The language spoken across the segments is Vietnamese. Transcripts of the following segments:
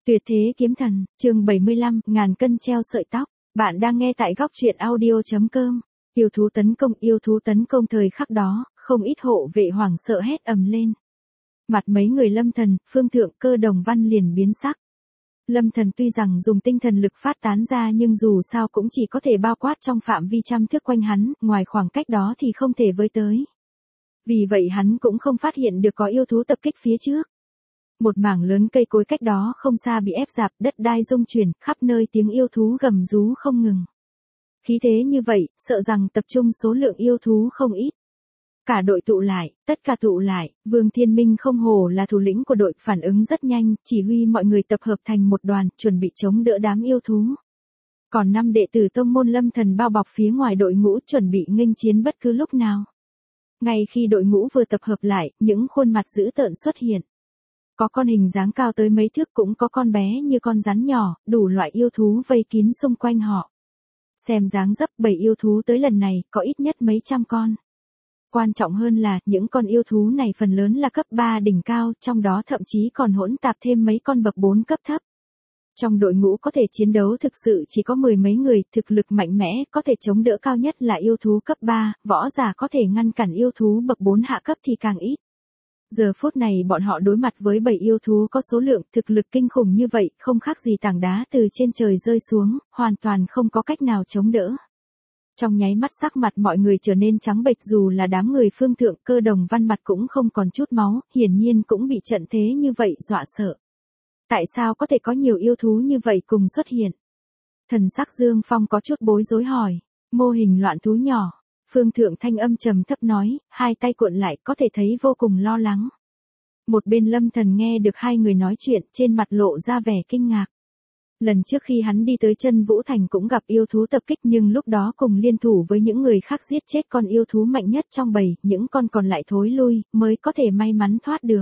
Tuyệt thế kiếm thần, chương 75, ngàn cân treo sợi tóc. Bạn đang nghe tại góc truyện audio.com. Yêu thú tấn công thời khắc đó, không ít hộ vệ hoảng sợ hét ầm lên. Mặt mấy người Lâm Thần, Phương Thượng, Cơ Đồng Văn liền biến sắc. Lâm Thần tuy rằng dùng tinh thần lực phát tán ra nhưng dù sao cũng chỉ có thể bao quát trong phạm vi trăm thước quanh hắn, ngoài khoảng cách đó thì không thể với tới. Vì vậy hắn cũng không phát hiện được có yêu thú tập kích phía trước. Một mảng lớn cây cối cách đó không xa bị ép rạp, đất đai rung chuyển, khắp nơi tiếng yêu thú gầm rú không ngừng. Khí thế như vậy, sợ rằng tập trung số lượng yêu thú không ít. Cả đội tụ lại, tất cả tụ lại, Vương Thiên Minh không hổ là thủ lĩnh của đội, phản ứng rất nhanh, chỉ huy mọi người tập hợp thành một đoàn, chuẩn bị chống đỡ đám yêu thú. Còn 5 đệ tử tông môn Lâm Thần bao bọc phía ngoài đội ngũ chuẩn bị nghênh chiến bất cứ lúc nào. Ngay khi đội ngũ vừa tập hợp lại, những khuôn mặt dữ tợn xuất hiện. Có con hình dáng cao tới mấy thước, cũng có con bé như con rắn nhỏ, đủ loại yêu thú vây kín xung quanh họ. Xem dáng dấp bầy yêu thú tới lần này, có ít nhất mấy trăm con. Quan trọng hơn là, những con yêu thú này phần lớn là cấp 3 đỉnh cao, trong đó thậm chí còn hỗn tạp thêm mấy con bậc 4 cấp thấp. Trong đội ngũ có thể chiến đấu thực sự chỉ có 10 mấy người, thực lực mạnh mẽ, có thể chống đỡ cao nhất là yêu thú cấp 3, võ giả có thể ngăn cản yêu thú bậc 4 hạ cấp thì càng ít. Giờ phút này bọn họ đối mặt với bầy yêu thú có số lượng thực lực kinh khủng như vậy, không khác gì tảng đá từ trên trời rơi xuống, hoàn toàn không có cách nào chống đỡ. Trong nháy mắt sắc mặt mọi người trở nên trắng bệch, dù là đám người Phương Thượng, Cơ Đồng Văn mặt cũng không còn chút máu, hiển nhiên cũng bị trận thế như vậy dọa sợ. Tại sao có thể có nhiều yêu thú như vậy cùng xuất hiện? Thần sắc Dương Phong có chút bối rối hỏi, mô hình loạn thú nhỏ. Phương Thượng thanh âm trầm thấp nói, hai tay cuộn lại, có thể thấy vô cùng lo lắng. Một bên Lâm Thần nghe được hai người nói chuyện, trên mặt lộ ra vẻ kinh ngạc. Lần trước khi hắn đi tới Chân Vũ Thành cũng gặp yêu thú tập kích, nhưng lúc đó cùng liên thủ với những người khác giết chết con yêu thú mạnh nhất trong bầy, những con còn lại thối lui, mới có thể may mắn thoát được.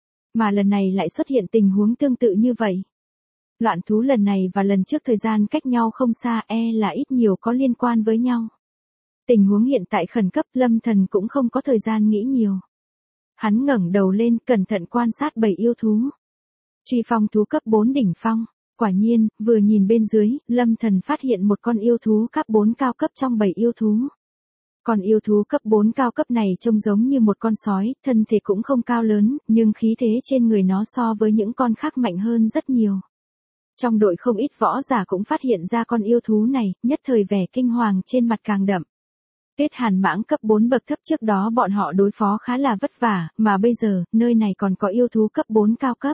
Mà lần này lại xuất hiện tình huống tương tự như vậy. Loạn thú lần này và lần trước thời gian cách nhau không xa, là ít nhiều có liên quan với nhau. Tình huống hiện tại khẩn cấp, Lâm Thần cũng không có thời gian nghĩ nhiều. Hắn ngẩng đầu lên, cẩn thận quan sát bầy yêu thú. Truy phong thú cấp 4 đỉnh phong. Quả nhiên, vừa nhìn bên dưới, Lâm Thần phát hiện một con yêu thú cấp 4 cao cấp trong bầy yêu thú. Con yêu thú cấp 4 cao cấp này trông giống như một con sói, thân thể cũng không cao lớn, nhưng khí thế trên người nó so với những con khác mạnh hơn rất nhiều. Trong đội không ít võ giả cũng phát hiện ra con yêu thú này, nhất thời vẻ kinh hoàng trên mặt càng đậm. Tuyết Hàn Mãng cấp 4 bậc thấp trước đó bọn họ đối phó khá là vất vả, mà bây giờ, nơi này còn có yêu thú cấp 4 cao cấp.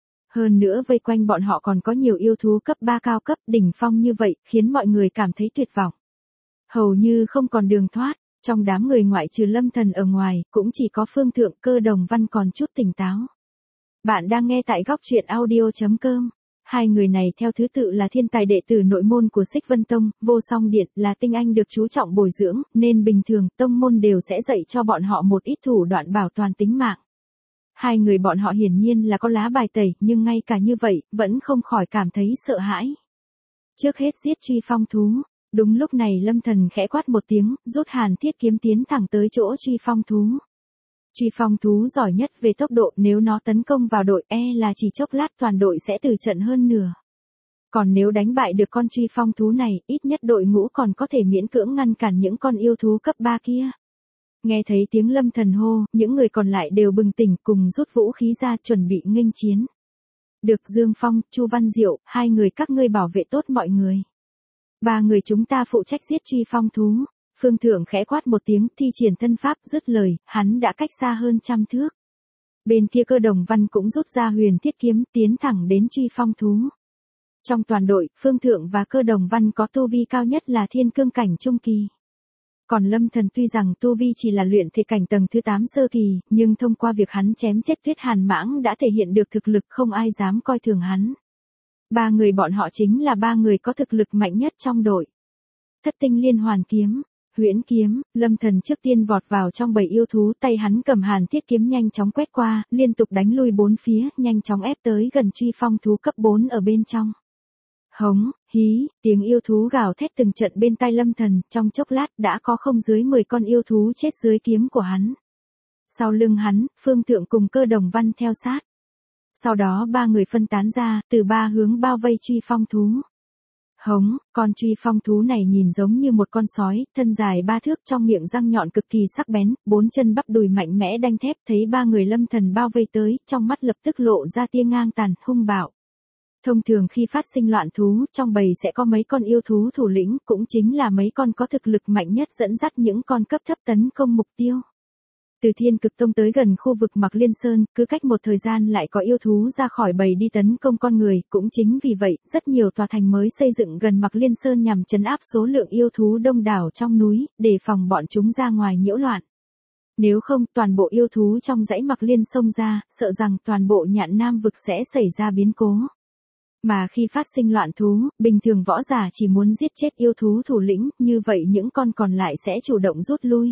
Hơn nữa vây quanh bọn họ còn có nhiều yêu thú cấp 3 cao cấp đỉnh phong như vậy, khiến mọi người cảm thấy tuyệt vọng. Hầu như không còn đường thoát, trong đám người ngoại trừ Lâm Thần ở ngoài, cũng chỉ có Phương Thượng, Cơ Đồng Văn còn chút tỉnh táo. Bạn đang nghe tại góc truyện audio.com. Hai người này theo thứ tự là thiên tài đệ tử nội môn của Xích Vân Tông, Vô Song Điện, là tinh anh được chú trọng bồi dưỡng, nên bình thường tông môn đều sẽ dạy cho bọn họ một ít thủ đoạn bảo toàn tính mạng. Hai người bọn họ hiển nhiên là có lá bài tẩy, nhưng ngay cả như vậy, vẫn không khỏi cảm thấy sợ hãi. Trước hết giết truy phong thú. Đúng lúc này Lâm Thần khẽ quát một tiếng, rút Hàn Thiết kiếm tiến thẳng tới chỗ truy phong thú. Truy phong thú giỏi nhất về tốc độ, nếu nó tấn công vào đội, là chỉ chốc lát toàn đội sẽ từ trận hơn nửa. Còn nếu đánh bại được con truy phong thú này, ít nhất đội ngũ còn có thể miễn cưỡng ngăn cản những con yêu thú cấp 3 kia. Nghe thấy tiếng Lâm Thần hô, những người còn lại đều bừng tỉnh, cùng rút vũ khí ra chuẩn bị nghênh chiến. Được, Dương Phong, Chu Văn Diệu, hai người các ngươi bảo vệ tốt mọi người. 3 người chúng ta phụ trách giết truy phong thú. Phương Thượng khẽ quát một tiếng, thi triển thân pháp, dứt lời, hắn đã cách xa hơn trăm thước. Bên kia Cơ Đồng Văn cũng rút ra huyền thiết kiếm, tiến thẳng đến truy phong thú. Trong toàn đội, Phương Thượng và Cơ Đồng Văn có tu vi cao nhất là thiên cương cảnh trung kỳ. Còn Lâm Thần tuy rằng tu vi chỉ là luyện thể cảnh tầng thứ 8 sơ kỳ, nhưng thông qua việc hắn chém chết Tuyết Hàn Mãng đã thể hiện được thực lực, không ai dám coi thường hắn. 3 người bọn họ chính là 3 người có thực lực mạnh nhất trong đội. Thất tinh liên hoàn kiếm, huyễn kiếm, Lâm Thần trước tiên vọt vào trong bầy yêu thú, tay hắn cầm Hàn Thiết kiếm nhanh chóng quét qua, liên tục đánh lui 4 phía, nhanh chóng ép tới gần truy phong thú cấp 4 ở bên trong. Hống, hí, tiếng yêu thú gào thét từng trận bên tai Lâm Thần, trong chốc lát đã có không dưới 10 con yêu thú chết dưới kiếm của hắn. Sau lưng hắn, Phương Thượng cùng Cơ Đồng Văn theo sát. Sau đó ba người phân tán ra, từ ba hướng bao vây truy phong thú. Hống, con truy phong thú này nhìn giống như một con sói, thân dài 3 thước, trong miệng răng nhọn cực kỳ sắc bén, 4 chân bắp đùi mạnh mẽ đanh thép, thấy ba người Lâm Thần bao vây tới, trong mắt lập tức lộ ra tia ngang tàn, hung bạo. Thông thường khi phát sinh loạn thú, trong bầy sẽ có mấy con yêu thú thủ lĩnh, cũng chính là mấy con có thực lực mạnh nhất dẫn dắt những con cấp thấp tấn công mục tiêu. Từ Thiên Cực Tông tới gần khu vực Mạc Liên Sơn, cứ cách một thời gian lại có yêu thú ra khỏi bầy đi tấn công con người, cũng chính vì vậy, rất nhiều tòa thành mới xây dựng gần Mạc Liên Sơn nhằm trấn áp số lượng yêu thú đông đảo trong núi, để phòng bọn chúng ra ngoài nhiễu loạn. Nếu không, toàn bộ yêu thú trong dãy Mạc Liên xông ra, sợ rằng toàn bộ Nhạn Nam vực sẽ xảy ra biến cố. Mà khi phát sinh loạn thú, bình thường võ giả chỉ muốn giết chết yêu thú thủ lĩnh, như vậy những con còn lại sẽ chủ động rút lui.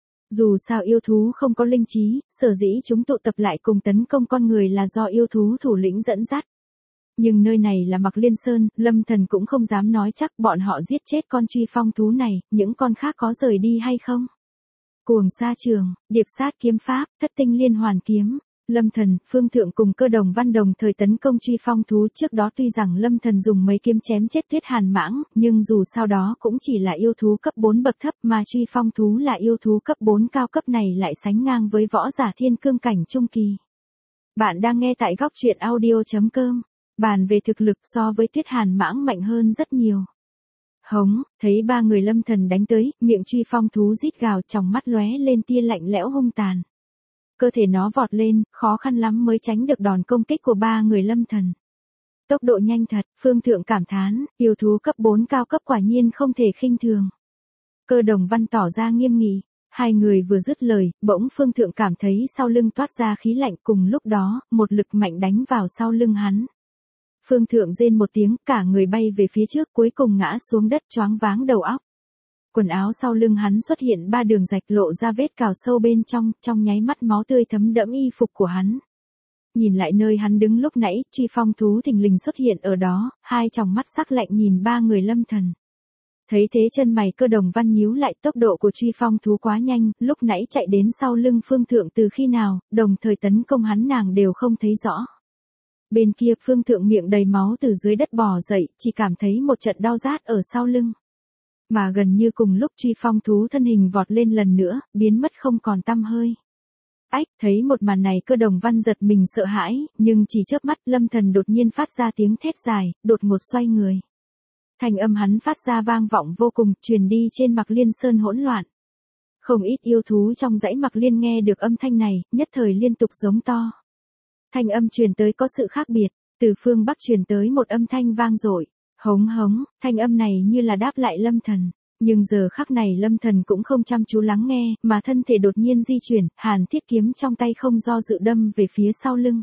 Dù sao yêu thú không có linh trí, sở dĩ chúng tụ tập lại cùng tấn công con người là do yêu thú thủ lĩnh dẫn dắt. Nhưng nơi này là Mạc Liên Sơn, Lâm Thần cũng không dám nói chắc bọn họ giết chết con truy phong thú này, những con khác có rời đi hay không. Cuồng sa trường, điệp sát kiếm pháp, thất tinh liên hoàn kiếm. Lâm Thần, Phương Thượng cùng Cơ Đồng Văn đồng thời tấn công truy phong thú, trước đó tuy rằng Lâm Thần dùng mấy kiếm chém chết Tuyết Hàn Mãng, nhưng dù sau đó cũng chỉ là yêu thú cấp 4 bậc thấp, mà truy phong thú là yêu thú cấp 4 cao cấp này lại sánh ngang với võ giả thiên cương cảnh trung kỳ. Bạn đang nghe tại góc truyện audio.com. Bàn về thực lực so với Tuyết Hàn Mãng mạnh hơn rất nhiều. Hống, thấy ba người Lâm Thần đánh tới, miệng truy phong thú rít gào, trong mắt lóe lên tia lạnh lẽo hung tàn. Cơ thể nó vọt lên, khó khăn lắm mới tránh được đòn công kích của ba người Lâm Thần. Tốc độ nhanh thật, Phương Thượng cảm thán, yêu thú cấp 4 cao cấp quả nhiên không thể khinh thường. Cơ Đồng Văn tỏ ra nghiêm nghị, hai người vừa dứt lời, bỗng Phương Thượng cảm thấy sau lưng toát ra khí lạnh, cùng lúc đó, một lực mạnh đánh vào sau lưng hắn. Phương Thượng rên một tiếng, cả người bay về phía trước, cuối cùng ngã xuống đất choáng váng đầu óc. Quần áo sau lưng hắn xuất hiện 3 đường rạch, lộ ra vết cào sâu bên trong nháy mắt máu tươi thấm đẫm y phục của hắn. Nhìn lại nơi hắn đứng lúc nãy, truy phong thú thình lình xuất hiện ở đó, hai tròng mắt sắc lạnh nhìn ba người Lâm Thần. Thấy thế chân mày Cơ Đồng Văn nhíu lại, tốc độ của truy phong thú quá nhanh, lúc nãy chạy đến sau lưng Phương Thượng từ khi nào, đồng thời tấn công hắn nàng đều không thấy rõ. Bên kia Phương Thượng miệng đầy máu từ dưới đất bò dậy, chỉ cảm thấy một trận đau rát ở sau lưng. Mà gần như cùng lúc truy phong thú thân hình vọt lên lần nữa, biến mất không còn tăm hơi. Ách, thấy một màn này Cơ Đồng Văn giật mình sợ hãi, nhưng chỉ chớp mắt Lâm Thần đột nhiên phát ra tiếng thét dài, đột ngột xoay người. Thanh âm hắn phát ra vang vọng vô cùng, truyền đi trên Mạc Liên Sơn hỗn loạn. Không ít yêu thú trong dãy Mạc Liên nghe được âm thanh này, nhất thời liên tục giống to. Thanh âm truyền tới có sự khác biệt, từ phương Bắc truyền tới một âm thanh vang dội. Hống hống, thanh âm này như là đáp lại Lâm Thần. Nhưng giờ khắc này Lâm Thần cũng không chăm chú lắng nghe, mà thân thể đột nhiên di chuyển, Hàn Thiết kiếm trong tay không do dự đâm về phía sau lưng.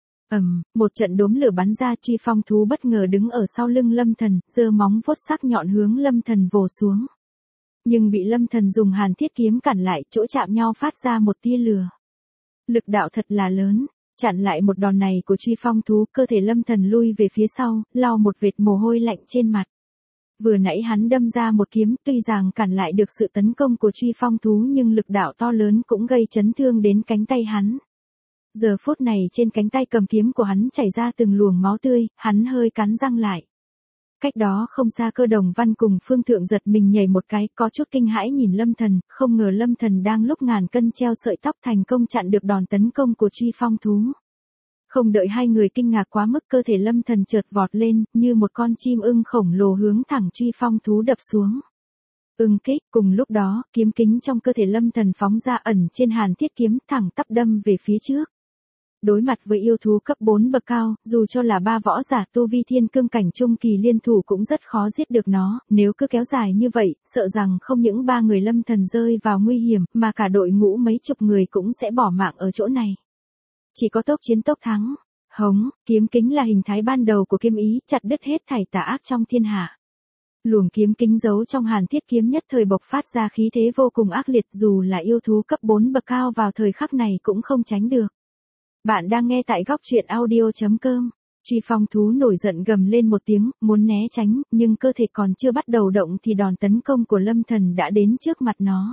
Một trận đốm lửa bắn ra, truy phong thú bất ngờ đứng ở sau lưng Lâm Thần, giơ móng vuốt sắc nhọn hướng Lâm Thần vồ xuống. Nhưng bị Lâm Thần dùng Hàn Thiết kiếm cản lại, chỗ chạm nhau phát ra một tia lửa. Lực đạo thật là lớn. Chặn lại một đòn này của truy phong thú, cơ thể Lâm Thần lui về phía sau, lau một vệt mồ hôi lạnh trên mặt. Vừa nãy hắn đâm ra một kiếm, tuy rằng cản lại được sự tấn công của truy phong thú nhưng lực đạo to lớn cũng gây chấn thương đến cánh tay hắn. Giờ phút này trên cánh tay cầm kiếm của hắn chảy ra từng luồng máu tươi, hắn hơi cắn răng lại. Cách đó không xa Cơ Đồng Văn cùng Phương Thượng giật mình nhảy một cái, có chút kinh hãi nhìn Lâm Thần, không ngờ Lâm Thần đang lúc ngàn cân treo sợi tóc thành công chặn được đòn tấn công của truy phong thú. Không đợi hai người kinh ngạc quá mức, cơ thể Lâm Thần chợt vọt lên, như một con chim ưng khổng lồ hướng thẳng truy phong thú đập xuống. Ưng kích, cùng lúc đó, kiếm kính trong cơ thể Lâm Thần phóng ra ẩn trên Hàn Thiết kiếm, thẳng tắp đâm về phía trước. Đối mặt với yêu thú cấp 4 bậc cao, dù cho là ba võ giả tu vi thiên cương cảnh trung kỳ liên thủ cũng rất khó giết được nó, nếu cứ kéo dài như vậy, sợ rằng không những ba người Lâm Thần rơi vào nguy hiểm, mà cả đội ngũ mấy chục người cũng sẽ bỏ mạng ở chỗ này. Chỉ có tốc chiến tốc thắng. Hống, kiếm kính là hình thái ban đầu của kiếm ý, chặt đứt hết thảy tà ác trong thiên hạ. Luồng kiếm kính giấu trong Hàn Thiết kiếm nhất thời bộc phát ra khí thế vô cùng ác liệt, dù là yêu thú cấp 4 bậc cao vào thời khắc này cũng không tránh được. Bạn đang nghe tại góc truyện audio.com. Truy phong thú nổi giận gầm lên một tiếng, muốn né tránh, nhưng cơ thể còn chưa bắt đầu động thì đòn tấn công của Lâm Thần đã đến trước mặt nó.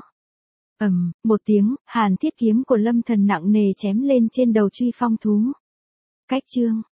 Một tiếng, Hàn Thiết kiếm của Lâm Thần nặng nề chém lên trên đầu truy phong thú. Cách chương